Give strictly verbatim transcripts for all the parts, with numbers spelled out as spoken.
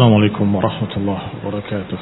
السلام عليكم ورحمة الله وبركاته.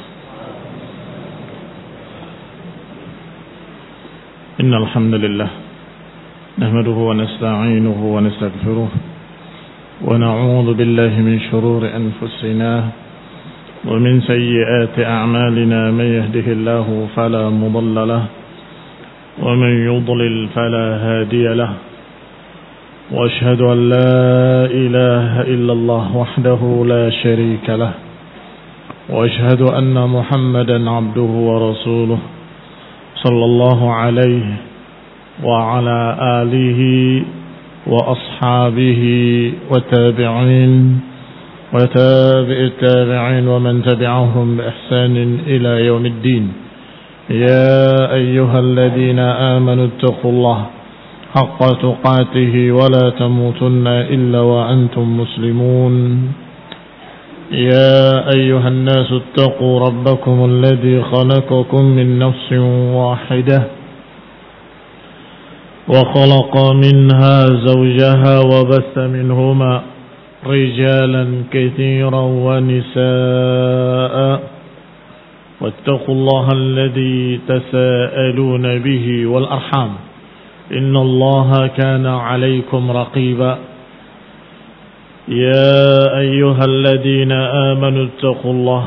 إن الحمد لله نحمده ونستعينه ونستغفره ونعوذ بالله من شرور أنفسنا ومن سيئات أعمالنا. من يهده الله فلا مضل له ومن يضلل فلا هادي له. وأشهد أن لا إله إلا الله وحده لا شريك له. وأشهد أن محمدا عبده ورسوله صلى الله عليه وعلى آله وأصحابه والتابعين وتابع التابعين ومن تبعهم بإحسان إلى يوم الدين. يا أيها الذين آمنوا اتقوا الله حق تقاته ولا تموتن إلا وأنتم مسلمون. يا أيها الناس اتقوا ربكم الذي خلقكم من نفس واحدة وخلق منها زوجها وبث منهما رجالا كثيرا ونساء واتقوا الله الذي تساءلون به والأرحام إن الله كان عليكم رقيبا. يا أيها الذين آمنوا اتقوا الله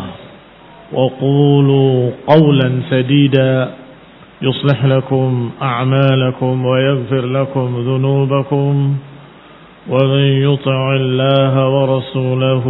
وقولوا قولا سديدا يصلح لكم أعمالكم ويغفر لكم ذنوبكم ومن يطع الله ورسوله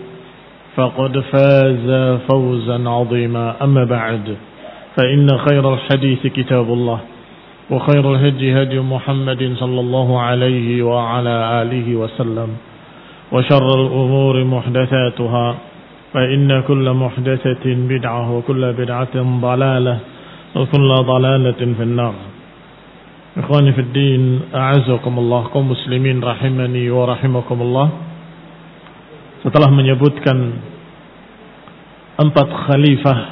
فقد فاز فوزا عظيما. أما بعد فإن خير الحديث كتاب الله وخير الهدي هدي محمد صلى الله عليه وعلى آله وسلم وشر الأمور محدثاتها فإن كل محدثة بدعة وكل بدعة ضلالة وكل ضلالة في النار. إخواني في الدين أعزكم الله kaum muslimin rahimani wa rahimakumullah. Setelah menyebutkan empat khalifah,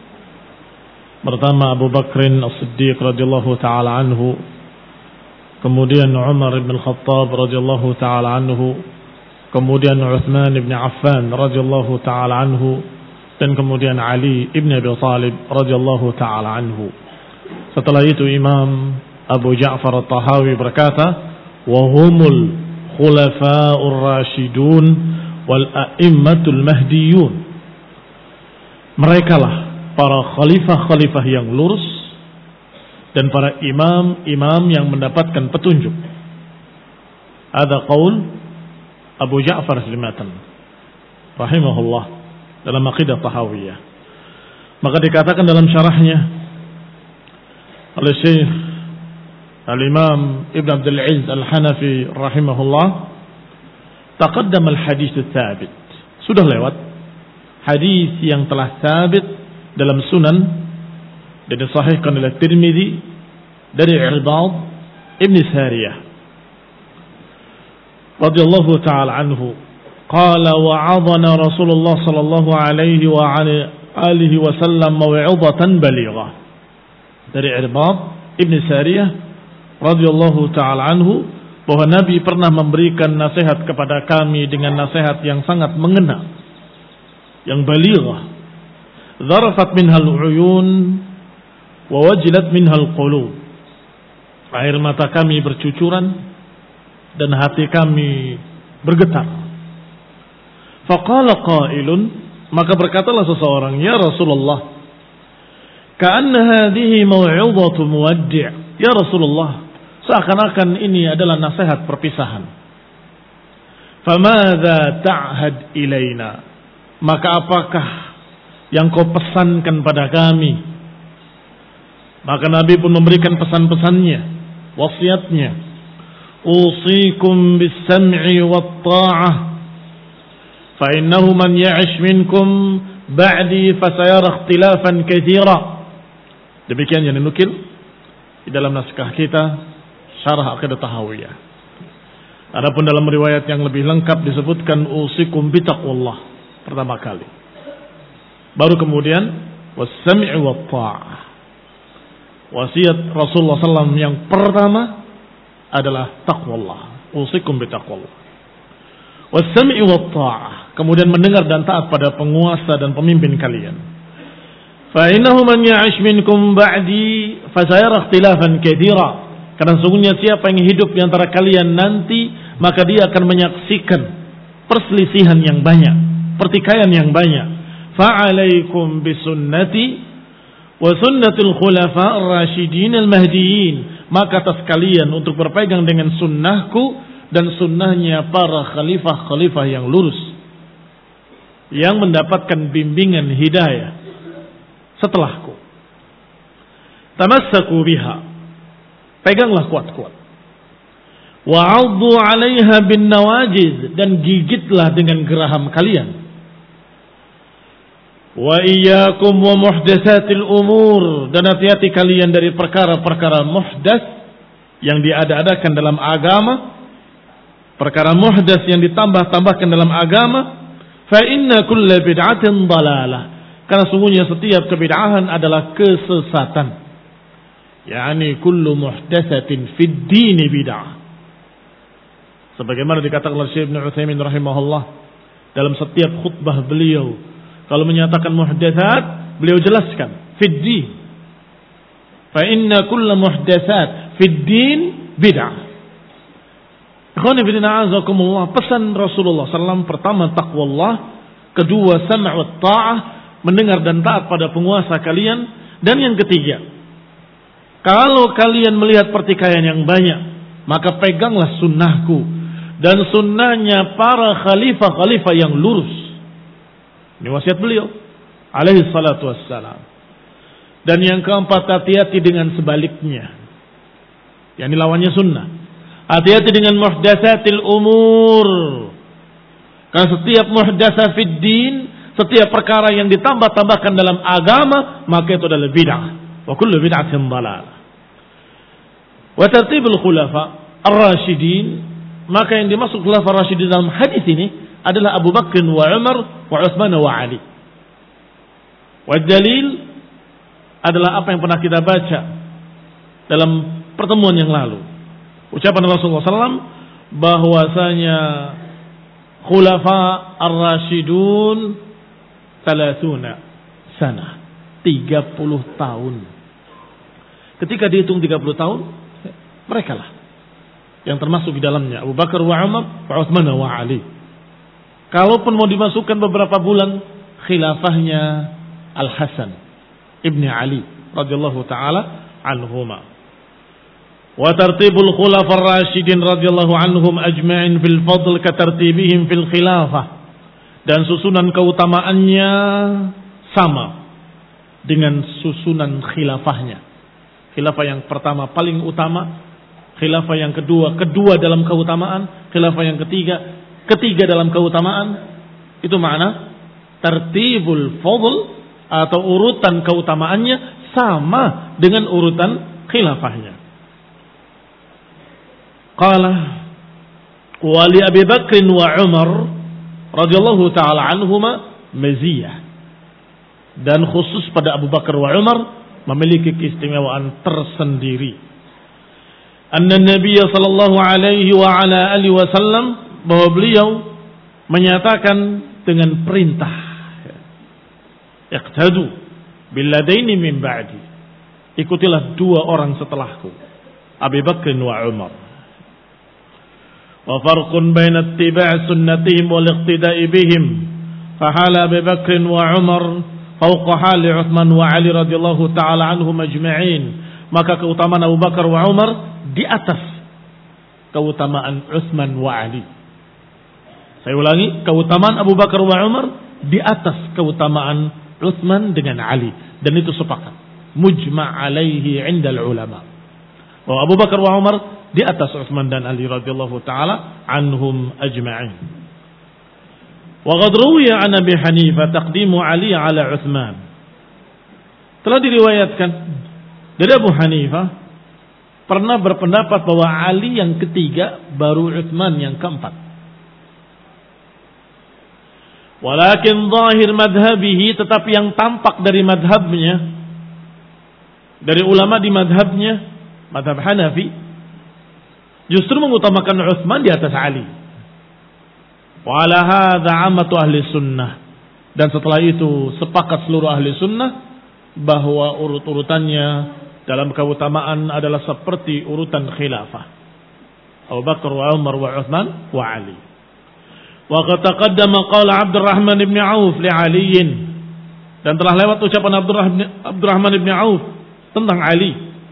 pertama Abu Bakrin As-Siddiq radhiyallahu taala anhu, kemudian Umar bin Khattab radhiyallahu taala anhu, kemudian Utsman bin Affan radhiyallahu taala anhu, dan kemudian Ali bin Abi Thalib radhiyallahu taala anhu. Setelah itu Imam Abu Ja'far At-Tahawi berkata, "Wa humul khulafa'ur rasyidun wal a'immatul mahdiyun." Merekalah para khalifah-khalifah yang lurus dan para imam-imam yang mendapatkan petunjuk. Ada qaul Abu Ja'far As-Simatan rahimahullah dalam Aqidah Tahawiyah. Maka dikatakan dalam syarahnya oleh Syekh Al-Imam Ibn Abdul Aziz Al-Hanafi rahimahullah, taqaddama al-hadits ats-tsabit. Sudah lewat hadis yang telah sabit dalam Sunan dan disahihkan oleh Tirmidzi dari Irbad Ibn Sariyah radhiyallahu ta'ala anhu, qala wa'adana Rasulullah sallallahu alaihi wa alihi wasallam maw'izatan balighah. Dari Irbad Ibn Sariyah radhiyallahu ta'ala anhu, bahwa Nabi pernah memberikan nasihat kepada kami dengan nasihat yang sangat mengena, yang balighah. Zarafat minhal uyun wa wajilat minhal qulub. Air mata kami bercucuran dan hati kami bergetar. Faqala qailun, maka berkatalah seseorang, ya Rasulullah, ka'anna hadhihi maw'izatu muwaddi'. Ya Rasulullah, seakan-akan ini adalah nasihat perpisahan. Famadza ta'had ilaina, maka apakah yang kau pesankan pada kami? Maka Nabi pun memberikan pesan-pesannya, wasiatnya. Usikum bis-sam'i wat-ta'ah fa innahu man ya'ish minkum ba'di fasayara ikhtilafan katsira. Demikian yang dinukil di dalam naskah kita Syarah Aqidah Tahawiyah. Adapun dalam riwayat yang lebih lengkap disebutkan usikum bitaqwallah pertama kali. Baru kemudian was-sam'i wat-ta'ah. Wasiat Rasulullah sallallahu alaihi wasallam yang pertama adalah taqwallah. Usikum bitaqwallah. Was-sam'i wat-ta'ah. kemudian mendengar dan taat pada penguasa dan pemimpin kalian. Fa innahu man ya'ish minkum ba'di fasayara ikhtilafan katsira. Karena sungguhnya siapa yang hidup di antara kalian nanti, maka dia akan menyaksikan perselisihan yang banyak, pertikaian yang banyak. Fa'alaikum bisunnati wa sunnatul khulafa ar-rasyidin al-mahdiyyin. Maka atas kalian untuk berpegang dengan sunnahku dan sunnahnya para khalifah-khalifah yang lurus, yang mendapatkan bimbingan hidayah setelahku. Tamassaku biha, peganglah kuat-kuat. Wa'addu 'alaiha bin nawajiz, dan gigitlah dengan geraham kalian. Wa iyyakum wa muhdatsatil umur, dan hati-hati kalian dari perkara-perkara muhdats yang diada-adakan dalam agama, perkara muhdats yang ditambah-tambahkan dalam agama. Fa inna kulla bid'atin dalalah, karena sungguhnya setiap kebid'ahan adalah kesesatan. Yani kullu muhdatsatin fid din bid'ah. Sebagaimana dikatakan oleh Syekh Ibnu Utsaimin rahimahullah dalam setiap khutbah beliau, kalau menyatakan muhdatsat, beliau jelaskan fid din. Fa inna kulla muhdatsat fid din bid'ah. Ikhwani fillah azakumullah, pesan Rasulullah sallallahu alaihi wasallam pertama taqwallah, kedua sam' wa ta'ah, mendengar dan taat pada penguasa kalian, dan yang ketiga, kalau kalian melihat pertikaian yang banyak, maka peganglah sunnahku dan sunnahnya para khalifah-khalifah yang lurus. Ini wasiat beliau alaihi salatu wassalam. Dan yang keempat, hati-hati dengan sebaliknya, yakni lawannya sunnah. Hati-hati dengan muhdatsatil umur, karena setiap muhdatsah fid din, setiap perkara yang ditambah-tambahkan dalam agama, maka itu adalah bid'ah. Wa kullu bid'atin dhalalah. Wa tartibul khulafa ar-rasyidin, maka yang dimaksud khulafa ar-rasyidin dalam hadis ini adalah Abu Bakr wa Umar wa Utsman wa Ali. Wa dalil adalah apa yang pernah kita baca dalam pertemuan yang lalu. Ucapan Rasulullah sallallahu alaihi wasallam bahwasanya khulafa ar-rasyidun thalathuna sana, tiga puluh tahun. Ketika dihitung tiga puluh tahun, mereka lah yang termasuk di dalamnya Abu Bakar wa Umar wa Utsman wa Ali. Kalaupun mau dimasukkan beberapa bulan khilafahnya Al-Hasan ibni Ali radhiyallahu taala anhuma. Wa tartibul khulafa ar-rasyidin radhiyallahu anhum ajma'in fil fadl ka tartibihim fil khilafah, dan susunan keutamaannya sama dengan susunan khilafahnya. Khilafah yang pertama paling utama, khilafah yang kedua kedua dalam keutamaan, khilafah yang ketiga ketiga dalam keutamaan. Itu makna tartibul fadl, atau urutan keutamaannya sama dengan urutan khilafahnya. Qala wa li Abi Bakr wa Umar radhiyallahu taala anhuma maziyah, dan khusus pada Abu Bakar wa Umar memiliki keistimewaan tersendiri. Anna Nabiy sallallahu alaihi wa ala alihi wasallam, bahwa beliau menyatakan dengan perintah, iqtadu billadaini min ba'di, ikutilah dua orang setelahku, Abu Bakr wa Umar. Wa farqun baina ittiba' sunnatihim wal iqtida'i bihim, fa hala Abu Bakr wa Umar fawqa hali Utsman wa Ali radhiyallahu taala anhum ajma'in. Maka keutamaan Abu Bakar wa Umar di atas keutamaan Utsman wa Ali. Saya ulangi, keutamaan Abu Bakar wa Umar di atas keutamaan Utsman dengan Ali, dan itu sepakat mujma' alaihi 'indal ulama. Bahwa Abu Bakar wa Umar di atas Utsman dan Ali radhiyallahu taala anhum ajma'in. Wa qad ruwiya an Abi Hanifah taqdimu Ali ala Utsman. Telah diriwayatkan dari Abu Hanifah pernah berpendapat bahwa Ali yang ketiga baru Utsman yang keempat. Walakin zahir madhabihi, tetapi yang tampak dari madhabnya, dari ulama di madhabnya, madhab Hanafi, justru mengutamakan Utsman di atas Ali. Wa ala hadza 'ammatu ahli sunnah. Dan setelah itu sepakat seluruh ahli sunnah bahwa urut-urutannya dalam keutamaan adalah seperti urutan khilafah. Abu Bakar wa Umar wa Uthman wa Ali. Wa qad taqaddama qala Abdurrahman ibn Auf li Ali. Dan telah lewat ucapan Abdurrahman ibn Auf tentang Ali.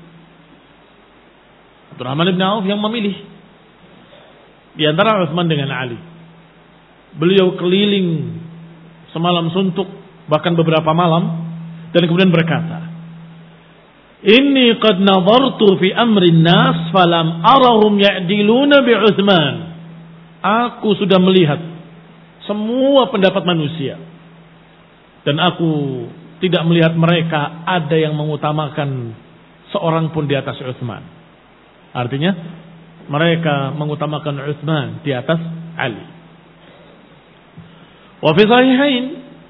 Abdurrahman ibn Auf yang memilih di antara Uthman dengan Ali. Beliau keliling semalam suntuk, bahkan beberapa malam, dan kemudian berkata, Inni qad nadartu fi amri nas falam arahum ya'diluna bi Uthman. Aku sudah melihat semua pendapat manusia, dan aku tidak melihat mereka ada yang mengutamakan seorang pun di atas Uthman. Artinya mereka mengutamakan Uthman di atas Ali. Wa fi sahihain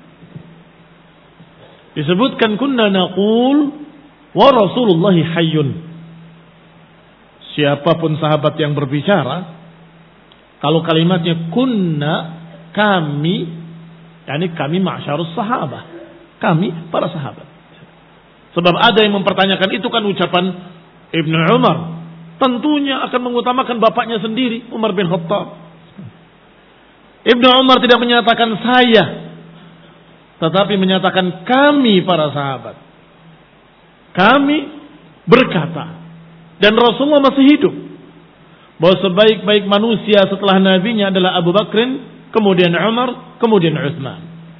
disebutkan kunna naqul wa Rasulullah hayyun. Siapapun sahabat yang berbicara, kalau kalimatnya kunna, kami, yakni kami ma'syarus sahabah, kami para sahabat. Sebab ada yang mempertanyakan, itu kan ucapan Ibnu Umar, tentunya akan mengutamakan bapaknya sendiri, Umar bin Khattab. Ibnu Umar tidak menyatakan saya, tetapi menyatakan kami para sahabat. Kami berkata, dan Rasulullah masih hidup, bahwa sebaik-baik manusia setelah nabinya adalah Abu Bakrin, kemudian Umar, kemudian Utsman.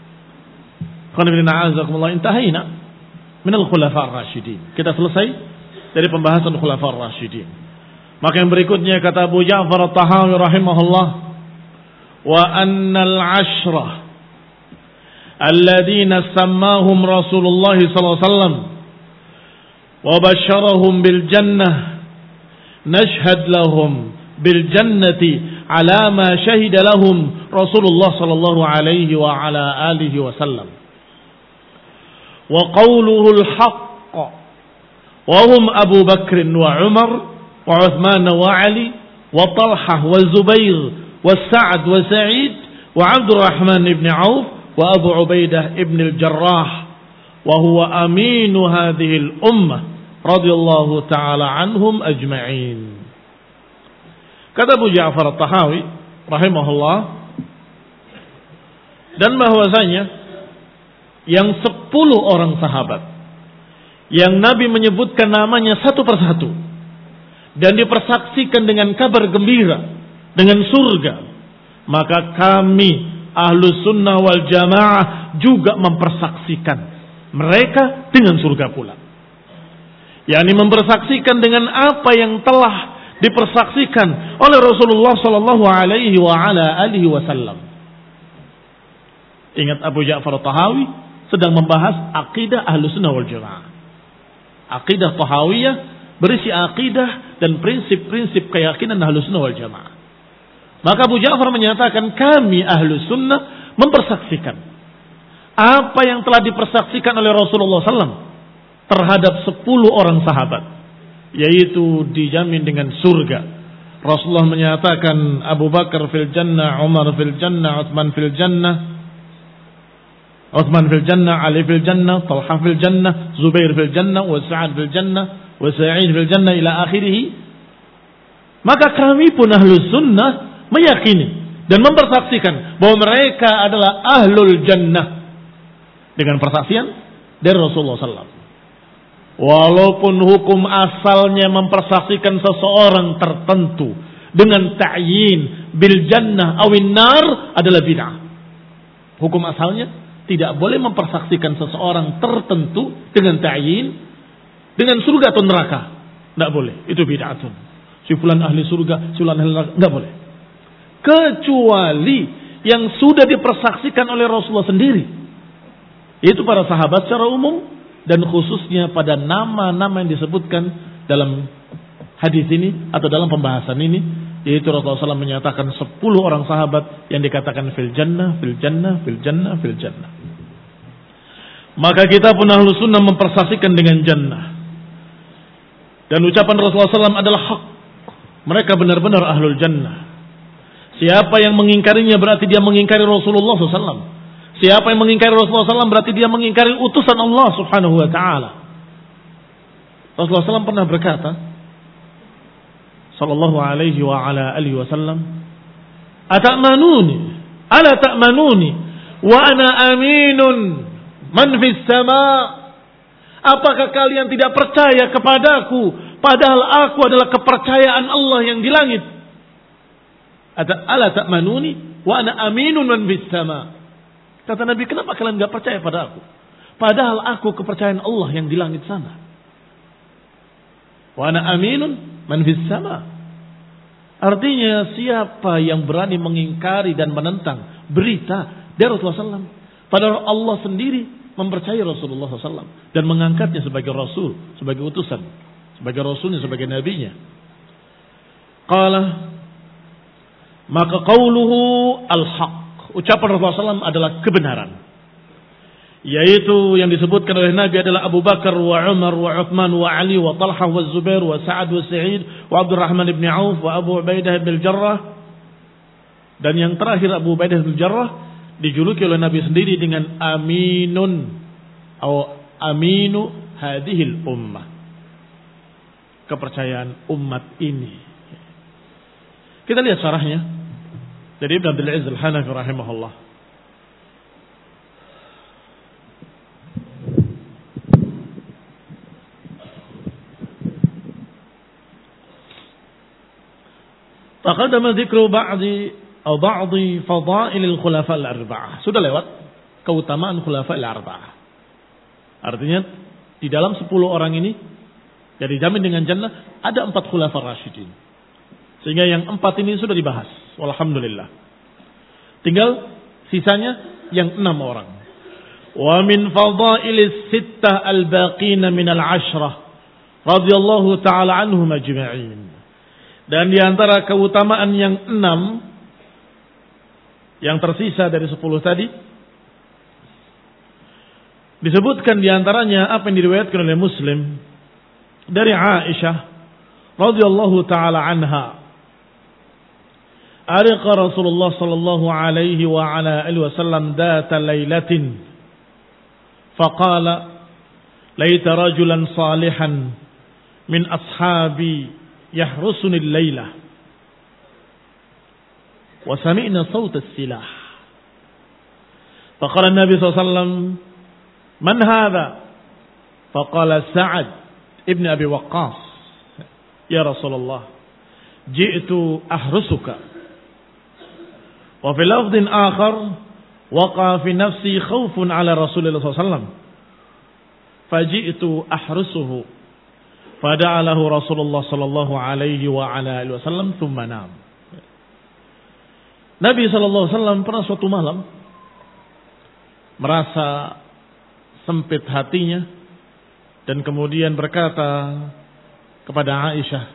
Intahayna min al-khulafa ar-rasyidin. Kita selesai dari pembahasan khulafa ar-rasyidin. Maka yang berikutnya kata Abu Ja'far at-Tahawi rahimahullah, wa annal ashrah alladhina sammahum Rasulullah sallallahu alaihi wasallam wa basyarahum bil jannah nashhad lahum bil jannati ala ma shahida lahum Rasulullah sallallahu alaihi wa ala alihi wasallam wa qawluhu al haqq wa hum Abu Bakr wa Umar wa Uthman wa Ali wa Talhah wa Zubair وسعد وسعيد وعبد الرحمن بن عوف وأبو عبيدة ابن الجراح وهو أمين هذه الأمة رضي الله تعالى عنهم أجمعين. Kata Abu Ja'far at-Tahawi rahimahullah, dan bahwasanya yang sepuluh orang sahabat yang Nabi menyebutkan namanya satu persatu dan dipersaksikan dengan kabar gembira dengan surga, maka kami Ahlus Sunnah wal Jamaah juga mempersaksikan mereka dengan surga pula. yakni mempersaksikan dengan apa yang telah dipersaksikan oleh Rasulullah sallallahu alaihi wa ala alihi wasallam. Ingat, Abu Ja'far Tahawi sedang membahas akidah Ahlussunnah wal Jamaah. Akidah Tahawiyah berisi akidah dan prinsip-prinsip keyakinan Ahlussunnah wal Jamaah. Maka Abu Ja'far menyatakan, kami Ahlussunnah mempersaksikan apa yang telah dipersaksikan oleh Rasulullah sallallahu alaihi wasallam terhadap sepuluh orang sahabat, yaitu dijamin dengan surga. Rasulullah menyatakan Abu Bakar fil jannah, Umar fil jannah, Utsman fil jannah, Utsman fil jannah, Ali fil jannah, Talha fil jannah, Zubair fil jannah, wa Sa'ad fil jannah, wa Sa'id fil jannah ila akhirih. Maka kami pun Ahlus Sunnah meyakini dan mempersaksikan bahwa mereka adalah Ahlul Jannah dengan persaksian dari Rasulullah sallallahu alaihi wasallam. Walaupun hukum asalnya mempersaksikan seseorang tertentu dengan ta'yin bil jannah awin nar adalah bid'ah. Hukum asalnya tidak boleh mempersaksikan seseorang tertentu dengan ta'yin dengan surga atau neraka. Tidak boleh. Itu bid'atun. Si fulan ahli surga, si fulan ahli neraka. Tidak boleh. Kecuali yang sudah dipersaksikan oleh Rasulullah sendiri. Itu para sahabat secara umum, dan khususnya pada nama-nama yang disebutkan dalam hadis ini atau dalam pembahasan ini, yaitu Rasulullah sallallahu alaihi wasallam menyatakan sepuluh orang sahabat yang dikatakan fil jannah, fil jannah, fil jannah, fil jannah. Maka kita pun Ahlus Sunnah mempersaksikan dengan jannah. Dan ucapan Rasulullah sallallahu alaihi wasallam adalah hak. Mereka benar-benar Ahlul Jannah. Siapa yang mengingkarinya berarti dia mengingkari Rasulullah shallallahu alaihi wasallam. Siapa yang mengingkari Rasulullah shallallahu alaihi wasallam berarti dia mengingkari utusan Allah subhanahu wa ta'ala. Rasulullah shallallahu alaihi wasallam pernah berkata, sallallahu alaihi wa ala alihi wasallam, "Ata'manuni, ala ta'manuni, wa ana aminun man fis sama." Apakah kalian tidak percaya kepadaku padahal aku adalah kepercayaan Allah yang di langit? Ala ta'manuni wa ana aminun man fis sama. Kata Nabi, kenapa kalian enggak percaya pada aku? Padahal aku kepercayaan Allah yang di langit sana. Wa ana aminun man fis sama. Artinya siapa yang berani mengingkari dan menentang berita dari Rasulullah shallallahu alaihi wasallam, padahal Allah sendiri mempercayai Rasulullah shallallahu alaihi wasallam dan mengangkatnya sebagai Rasul, sebagai utusan, sebagai Rasulnya, sebagai Nabinya. Qala, maka qauluhu al-haq, ucapan Rasulullah shallallahu alaihi wasallam adalah kebenaran, yaitu yang disebutkan oleh Nabi adalah Abu Bakar wa Umar wa Uthman wa Ali wa Talha wa Zubair wa Sa'ad wa Sa'id wa Abdurrahman ibn Auf wa Abu Ubaidah ibn Jarrah, dan yang terakhir Abu Ubaidah ibn Jarrah dijuluki oleh Nabi sendiri dengan aminun atau aminu hadhil ummah, kepercayaan umat ini. Kita lihat syarahnya dari Ibn Abdul Aziz Al-Hanafi rahimahullah. Taqaddama dzikru ba'di atau ba'dhi fadailil khulafa al-arba'ah. Sudah lewat keutamaan khulafa al-arba'ah. Artinya di dalam sepuluh orang ini yang dijamin dengan jannah ada empat khulafa rasyidin. Sehingga yang empat ini sudah dibahas. Walhamdulillah. Tinggal sisanya yang enam orang. Wa min fadailis sittah al-baqina min al-ashrah radhiyallahu ta'ala anhum ajma'in. Dan di antara keutamaan yang enam yang tersisa dari sepuluh tadi, disebutkan diantaranya apa yang diriwayatkan oleh Muslim dari Aisyah radhiyallahu taala anha. Ariqa Rasulullah sallallahu alaihi wa ala alihi wasallam data lailatin faqala laita rajulan salihan min ashabi yahrusuni al-lailah وسمعنا صوت السلاح فقال النبي صلى الله عليه وسلم من هذا فقال سعد ابن أبي وقاص يا رسول الله جئت أحرسك وفي لفظ آخر وقع في نفسي خوف على رسول الله صلى الله عليه وسلم فجئت أحرسه فدعا له رسول الله صلى الله عليه وعلى آله وسلم ثم نام. Nabi shallallahu alaihi wasallam pernah suatu malam merasa sempit hatinya dan kemudian berkata kepada Aisyah,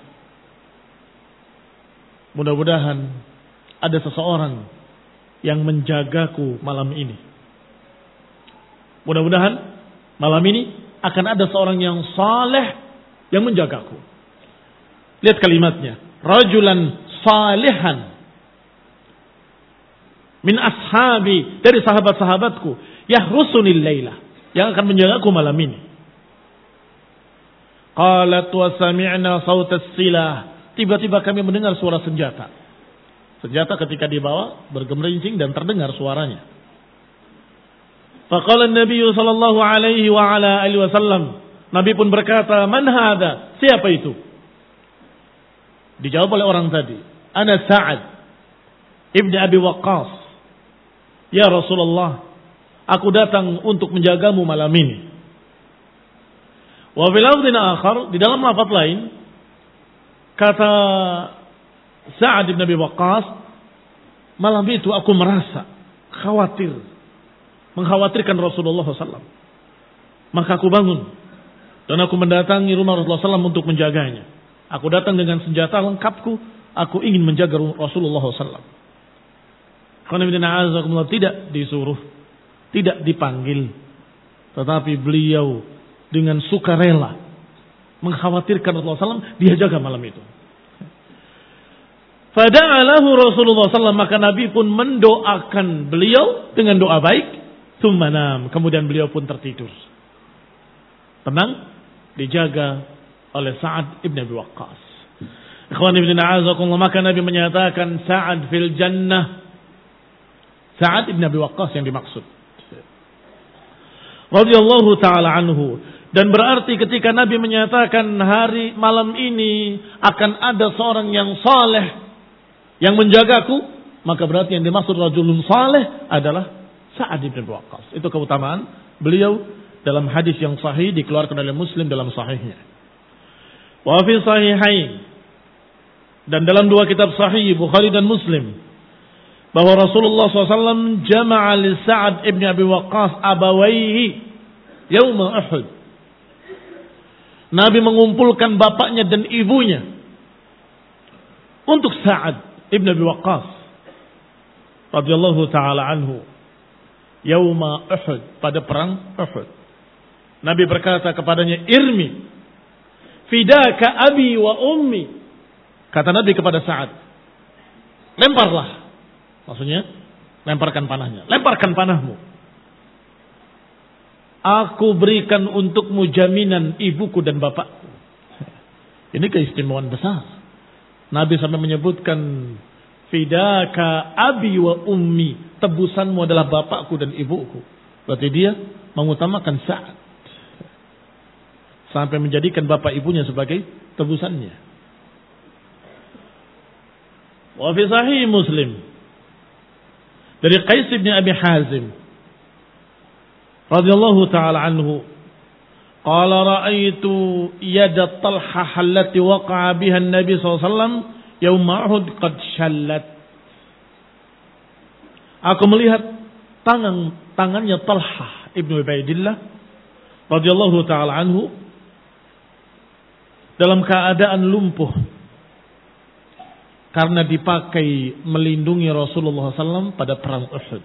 mudah-mudahan ada seseorang yang menjagaku malam ini. Mudah-mudahan malam ini akan ada seorang yang saleh yang menjagaku. Lihat kalimatnya, rajulan salihan min ashabi, dari sahabat-sahabatku, yahrusunil laila, yang akan menjagaku malam ini. Qalat wa sami'na sautas silah, tiba-tiba kami mendengar suara senjata. Senjata ketika dibawa bergemerincing dan terdengar suaranya. Faqala an-nabiy sallallahu alaihi wa ala alihi wasallam, Nabi pun berkata, man hadha, siapa itu? Dijawab oleh orang tadi, ana Sa'ad ibn Abi Waqqas. Ya Rasulullah, aku datang untuk menjagamu malam ini. Wa fil lafdhin akhar, di dalam lafaz lain, kata Sa'ad bin Abi Waqqas, malam itu aku merasa khawatir, mengkhawatirkan Rasulullah shallallahu alaihi wasallam. Maka aku bangun dan aku mendatangi rumah Rasulullah shallallahu alaihi wasallam untuk menjaganya. Aku datang dengan senjata lengkapku, aku ingin menjaga Rasulullah shallallahu alaihi wasallam. Tidak disuruh, tidak dipanggil, tetapi beliau dengan sukarela mengkhawatirkan Rasulullah shallallahu alaihi wasallam, dia jaga malam itu. Fada'alahu Rasulullah sallallahu alaihi wasallam, maka Nabi pun mendoakan beliau dengan doa baik. Tsummanam, kemudian beliau pun tertidur. Tenang, dijaga oleh Sa'ad ibn Abi Waqqas. Ikhwan ibn a'azakumullah, maka Nabi menyatakan Sa'ad fil jannah. Sa'ad ibn Abi Waqqas yang dimaksud. Radhiyallahu ta'ala anhu. Dan berarti ketika Nabi menyatakan hari malam ini akan ada seorang yang saleh yang menjagaku, maka berarti yang dimaksud rajulun saleh adalah Sa'ad ibn Abi Waqqas. Itu keutamaan beliau dalam hadis yang sahih dikeluarkan oleh Muslim dalam sahihnya. Wa fi sahihain, dan dalam dua kitab sahih Bukhari dan Muslim, bahwa Rasulullah shallallahu alaihi wasallam jama'a li Sa'ad ibn Abi Waqqas abawaihi yauma Uhud. Nabi mengumpulkan bapaknya dan ibunya untuk Sa'ad ibn Abi Waqqas radhiyallahu taala anhu yauma Uhud, pada perang Uhud. Nabi berkata kepadanya, irmi fidaka abi wa ummi. Kata Nabi kepada Sa'ad, lemparlah. Maksudnya, lemparkan panahnya. Lemparkan panahmu. Aku berikan untukmu jaminan ibuku dan bapakku. Ini keistimewaan besar. Nabi sampai menyebutkan, fidaka abi wa ummi. Tebusanmu adalah bapakku dan ibuku. Berarti dia mengutamakan Sa'ad. Sampai menjadikan bapak ibunya sebagai tebusannya. Wa fi sahih Muslim, dari Qais bin Abi Hazim radhiyallahu ta'ala anhu, qala ra'aitu yada Talhah allati waqa'a biha an-nabi sallallahu alaihi wasallam yaum Uhud qad shallat. Aku melihat tangan tangannya Talhah ibnu Ubaidillah radhiyallahu ta'ala anhu dalam keadaan lumpuh karena dipakai melindungi Rasulullah shallallahu alaihi wasallam pada perang Uhud.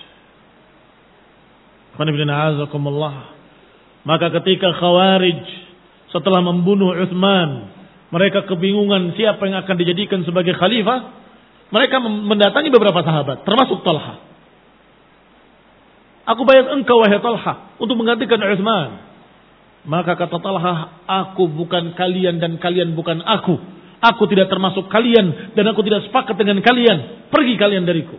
Maka ketika Khawarij setelah membunuh Utsman, mereka kebingungan siapa yang akan dijadikan sebagai khalifah. Mereka mendatangi beberapa sahabat, termasuk Talha. Aku bayar engkau wahai Talha untuk menggantikan Utsman. Maka kata Talha, aku bukan kalian dan kalian bukan aku. Aku tidak termasuk kalian dan aku tidak sepakat dengan kalian. Pergi kalian dariku.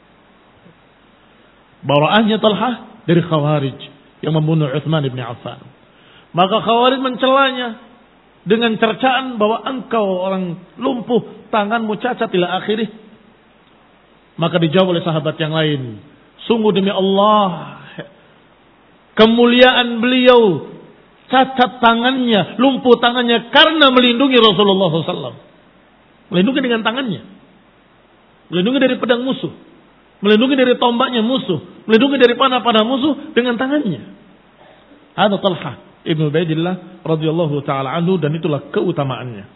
Baraahnya Talha dari Khawarij yang membunuh Utsman bin Affan. Maka Khawarij mencelanya dengan cercaan bahwa engkau orang lumpuh, tanganmu cacat ila akhirih. Maka dijawab oleh sahabat yang lain, sungguh demi Allah, kemuliaan beliau cacat tangannya, lumpuh tangannya karena melindungi Rasulullah shallallahu alaihi wasallam. Melindungi dengan tangannya. Melindungi dari pedang musuh. Melindungi dari tombaknya musuh. Melindungi dari panah-panah musuh dengan tangannya. Ada Talha ibnu Ubaidillah radhiyallahu ta'ala anhu, dan itulah keutamaannya.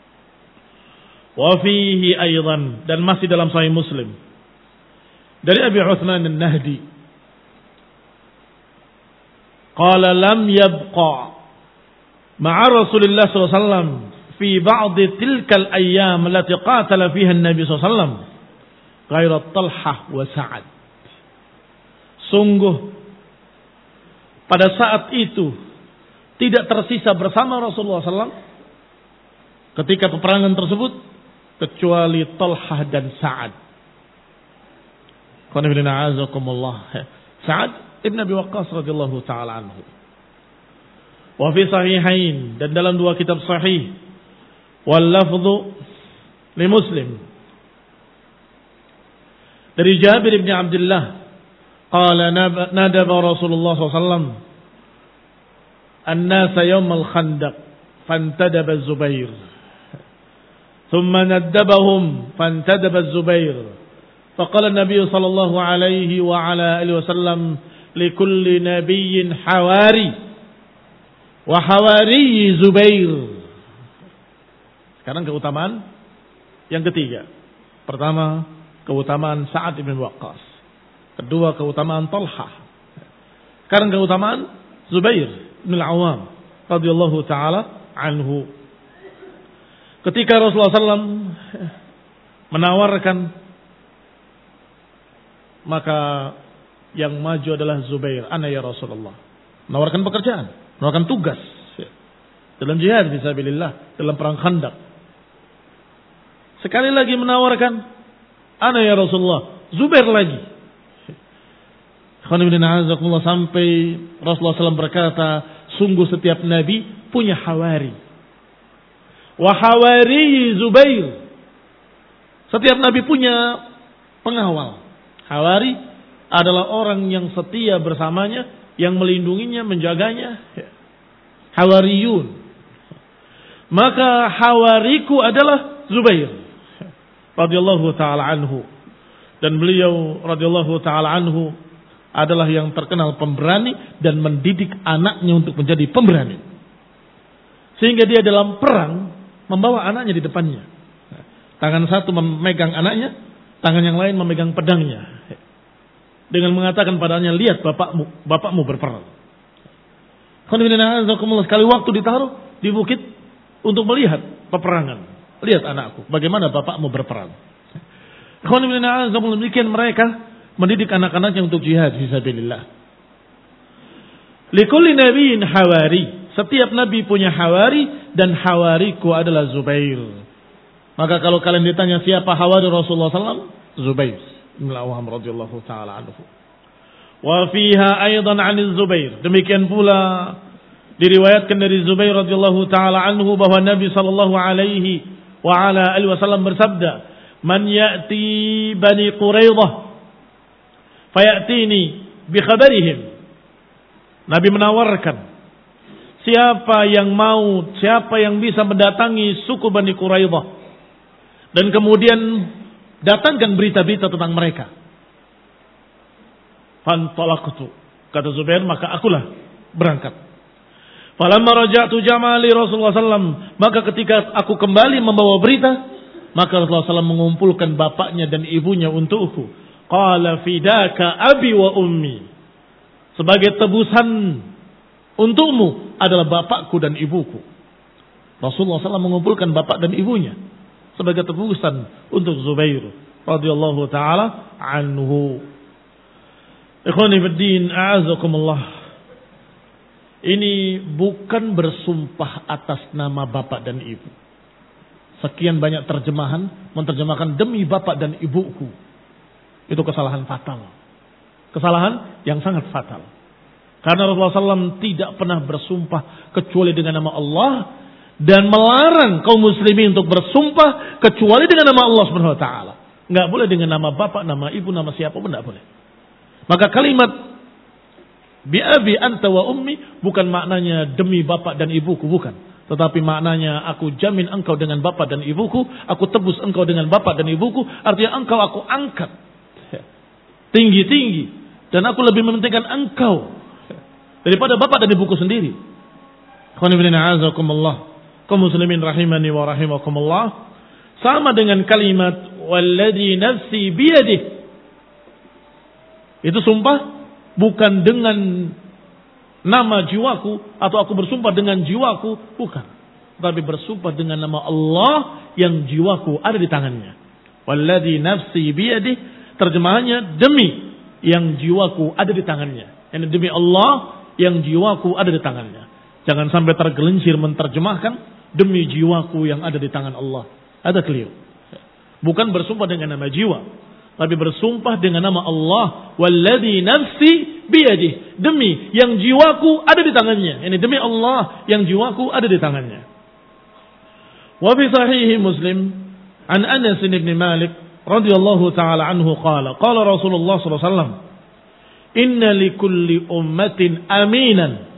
Wa fihi aydan, dan masih dalam Sahih Muslim, dari Abi Utsman an-Nahdi, qala lam yabqa ma'a Rasulillah sallallahu alaihi wasallam fi ba'd tilkal ayyam allati qatala fiha an-nabi sallallahu alaihi wasallam ghairu Talha wa Sa'ad. Sungguh pada saat itu tidak tersisa bersama Rasulullah sallallahu alaihi wasallam ketika peperangan tersebut kecuali Talha dan Sa'ad. Qul inna a'azakumullah. Sa'ad ibn Abi Waqqas radhiyallahu ta'ala anhu. Wa fi sahihain, dan dalam dua kitab sahih, wal lafdhu li Muslim, dari Jabir bin Abdullah qala nadaba Rasulullah sallallahu alaihi wasallam an-nasa yawm al-khandaq fantadaba az-Zubair thumma nadabahum fantadaba az-Zubair faqala an-nabiy sallallahu alaihi wa ala alihi wasallam likulli nabiyyin hawari wa hawari Zubair. Sekarang keutamaan yang ketiga. Pertama, keutamaan Sa'ad bin Waqqas. Kedua, keutamaan Talha. Sekarang keutamaan Zubair bin Al-Awwam radhiyallahu taala anhu. Ketika Rasulullah sallallahu alaihi wasallam menawarkan, maka yang maju adalah Zubair. Ana ya Rasulullah. Menawarkan pekerjaan, menawarkan tugas dalam jihad fisabilillah, dalam perang Khandaq. Sekali lagi menawarkan, ana ya Rasulullah. Zubair lagi. Sampai Rasulullah shallallahu alaihi wasallam berkata, sungguh setiap nabi punya hawari. Wa hawari Zubair. Setiap nabi punya pengawal. Hawari adalah orang yang setia bersamanya, yang melindunginya, menjaganya. Hawariyun. Maka hawariku adalah Zubair radhiyallahu taala anhu. Dan beliau radhiyallahu taala anhu adalah yang terkenal pemberani dan mendidik anaknya untuk menjadi pemberani. Sehingga dia dalam perang membawa anaknya di depannya. Tangan satu memegang anaknya, tangan yang lain memegang pedangnya. Dengan mengatakan padanya, lihat bapakmu, bapakmu berperang. Sekali waktu ditaruh di bukit untuk melihat peperangan. Lihat anakku, bagaimana bapakmu berperang. Demikian mereka mendidik anak-anaknya untuk jihad fisabilillah. Likulli nabiyyin hawari. Setiap nabi punya hawari, dan hawariku adalah Zubair. Maka kalau kalian ditanya siapa hawari Rasulullah sallallahu alaihi wasallam, Zubair bin Al-Awwam radhiyallahu taala anhu. Wa fiha aidan 'an Zubair. Demikian pula diriwayatkan dari Zubair radhiyallahu taala anhu bahwa Nabi sallallahu alaihi wa ala alihi wasallam bersabda, "Man ya'ti Bani Quraidah fayatini bi khabarihim." Nabi menawarkan, siapa yang mau, siapa yang bisa mendatangi suku Bani Quraidah dan kemudian datangkan berita-berita tentang mereka. Fantalaqtu, kata Zubair, maka akulah berangkat. Falamma raja'tu jamali Rasulullah sallallahu alaihi wasallam, maka ketika aku kembali membawa berita, maka Rasulullah sallallahu alaihi wasallam mengumpulkan bapaknya dan ibunya untukku. Qala fidaka abi wa ummi. Sebagai tebusan untukmu adalah bapakku dan ibuku. Rasulullah sallallahu alaihi wasallam mengumpulkan bapak dan ibunya sebagai tebusan untuk Zubair radhiyallahu taala anhu. Ikhwani fiddin, a'azakumullah. Ini bukan bersumpah atas nama bapak dan ibu. Sekian banyak terjemahan menerjemahkan demi bapak dan ibuku. Itu kesalahan fatal. Kesalahan yang sangat fatal. Karena Rasulullah sallallahu alaihi wasallam tidak pernah bersumpah kecuali dengan nama Allah, dan melarang kaum muslimin untuk bersumpah kecuali dengan nama Allah Subhanahu wa taala. Enggak boleh dengan nama bapak, nama ibu, nama siapa pun enggak boleh. Maka kalimat bi abi anta wa ummi bukan maknanya demi bapak dan ibuku, bukan. Tetapi maknanya aku jamin engkau dengan bapak dan ibuku, aku tebus engkau dengan bapak dan ibuku, artinya engkau aku angkat tinggi-tinggi, dan aku lebih mementingkan engkau daripada bapak dan ibuku sendiri. Kaum muslimin rahimani wa rahimakumullah, sama dengan kalimat walladzi nafsi biyadihi. Itu sumpah bukan dengan nama jiwaku atau aku bersumpah dengan jiwaku, bukan. Tapi bersumpah dengan nama Allah yang jiwaku ada di tangannya. Walladzi nafsi biyadihi, terjemahannya demi yang jiwaku ada di tangannya. Ini demi Allah yang jiwaku ada di tangannya. Jangan sampai tergelincir menterjemahkan demi jiwaku yang ada di tangan Allah. Ada keliru. Bukan bersumpah dengan nama jiwa, tapi bersumpah dengan nama Allah. Walladzi nafsi biyadihi, demi yang jiwaku ada di tangannya. Ini demi Allah yang jiwaku ada di tangannya. Wa fi sahih Muslim an Anas bin Malik radhiyallahu taala anhu qala qala Rasulullah sallallahu alaihi wasallam, inna likulli ummatin aminan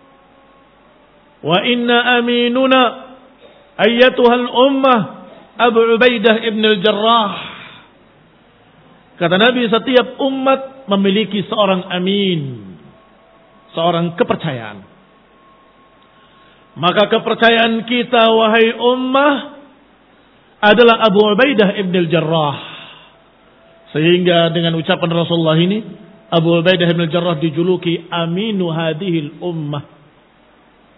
wa inna aminuna ayyatuhal ummah Abu Ubaidah ibn al-Jarrah. Kata Nabi, setiap umat memiliki seorang amin, seorang kepercayaan. Maka kepercayaan kita wahai ummah adalah Abu Ubaidah ibn al-Jarrah. Sehingga dengan ucapan Rasulullah ini, Abu Ubaidah ibn al-Jarrah dijuluki aminu hadhil ummah.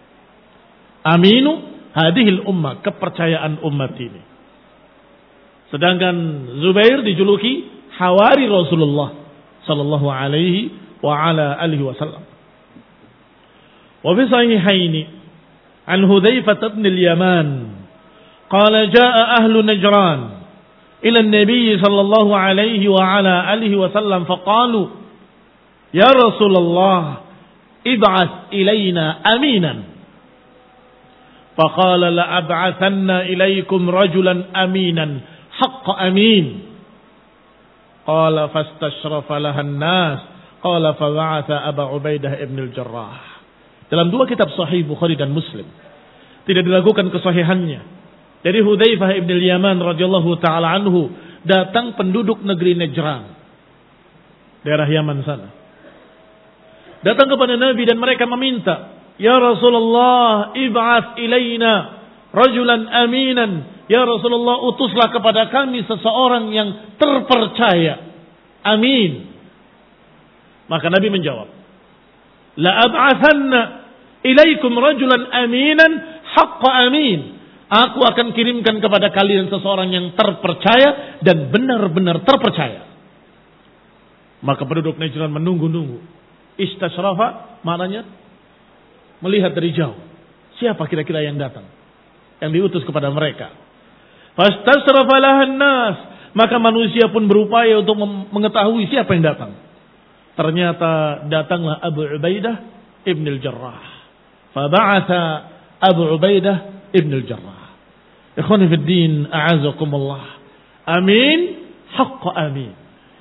Aminu hadhil ummah, kepercayaan umat ini. Sedangkan Zubair dijuluki hawari Rasulullah sallallahu alaihi wa ala alihi wasallam. Wa fi sahihaini an Hudzaifah bin al-Yaman qala jaa ahlu Najran ila an-nabiy sallallahu alaihi wa ala alihi wasallam faqalu ya Rasulullah ib'ats ilaina aminan faqala la ab'athanna ilaikum rajulan aminan haqq amin qala fastashrafa laha an-nas qala fa ba'atha Abu Ubaidah ibn al-Jarrah. Dalam dua kitab sahih Bukhari dan Muslim tidak diragukan kesahihannya dari Hudzaifah ibn al-Yaman radhiyallahu taala anhu, datang penduduk negeri Najran, daerah Yaman sana, datang kepada Nabi dan mereka meminta, ya Rasulullah ib'ats ilaina rajulan aminan, ya Rasulullah utuslah kepada kami seseorang yang terpercaya, amin. Maka Nabi menjawab, la ab'athanna ilaikum rajulan aminan haqqa amin. Aku akan kirimkan kepada kalian seseorang yang terpercaya dan benar-benar terpercaya. Maka penduduk Najran menunggu-nunggu. Istashrafa maknanya melihat dari jauh. Siapa kira-kira yang datang, yang diutus kepada mereka. Fastashrafa lahan nas. Maka manusia pun berupaya untuk mengetahui siapa yang datang. Ternyata datanglah Abu Ubaidah ibn al-Jarrah. Faba'atha Abu Ubaidah ibn al-Jarrah. Ikhwani fi din, a'azakumullah. Amin, haqqa amin.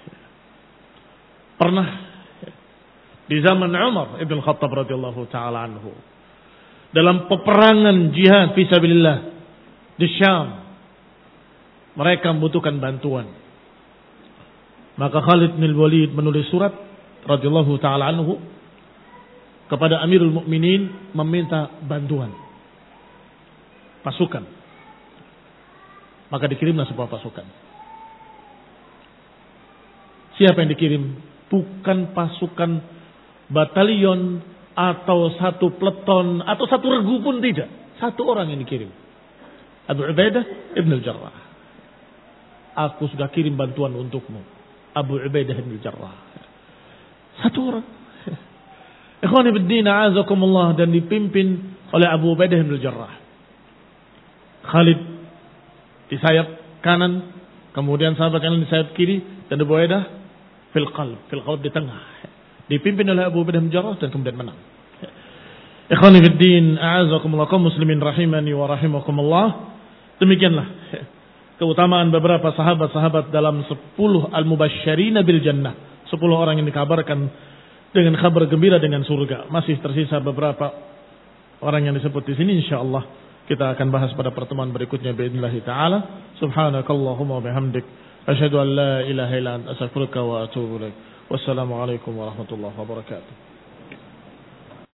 Pernah di zaman Umar ibn Khattab radhiyallahu taala anhu, dalam peperangan jihad fisabilillah di Syam, mereka membutuhkan bantuan. Maka Khalid bin Walid menulis surat radhiyallahu taala anhu kepada Amirul Mukminin meminta bantuan pasukan. Maka dikirimlah sebuah pasukan. Siapa yang dikirim? Bukan pasukan batalion atau satu peleton atau satu regu pun tidak. Satu orang yang dikirim. Abu Ubaidah ibn al-Jarrah. Aku sudah kirim bantuan untukmu, Abu Ubaidah ibn al-Jarrah. Satu orang. Ikhwani fiddin, a'azakumullah, dan dipimpin oleh Abu Ubaidah bin al-Jarrah. Khalid di sayap kanan, kemudian sahabat kanan di sayap kiri, dan Abu Ubaidah fil qalb, fil qalb di tengah. Dipimpin oleh Abu Ubaidah bin al-Jarrah dan kemudian menang. Ikhwani fiddin, a'azakumullah, kaum muslimin rahimani wa rahimakumullah. Demikianlah keutamaan beberapa sahabat-sahabat dalam sepuluh al-mubasysyirina bil jannah. Sepuluh orang yang dikabarkan dengan kabar gembira dengan surga. Masih tersisa beberapa orang yang disebut di sini, insyaallah kita akan bahas pada pertemuan berikutnya باذنillah taala. Subhanakallahumma wa bihamdik asyhadu an la ilaha illa anta astaghfiruka wa atubu ilaik. Wassalamu alaikum warahmatullahi wabarakatuh.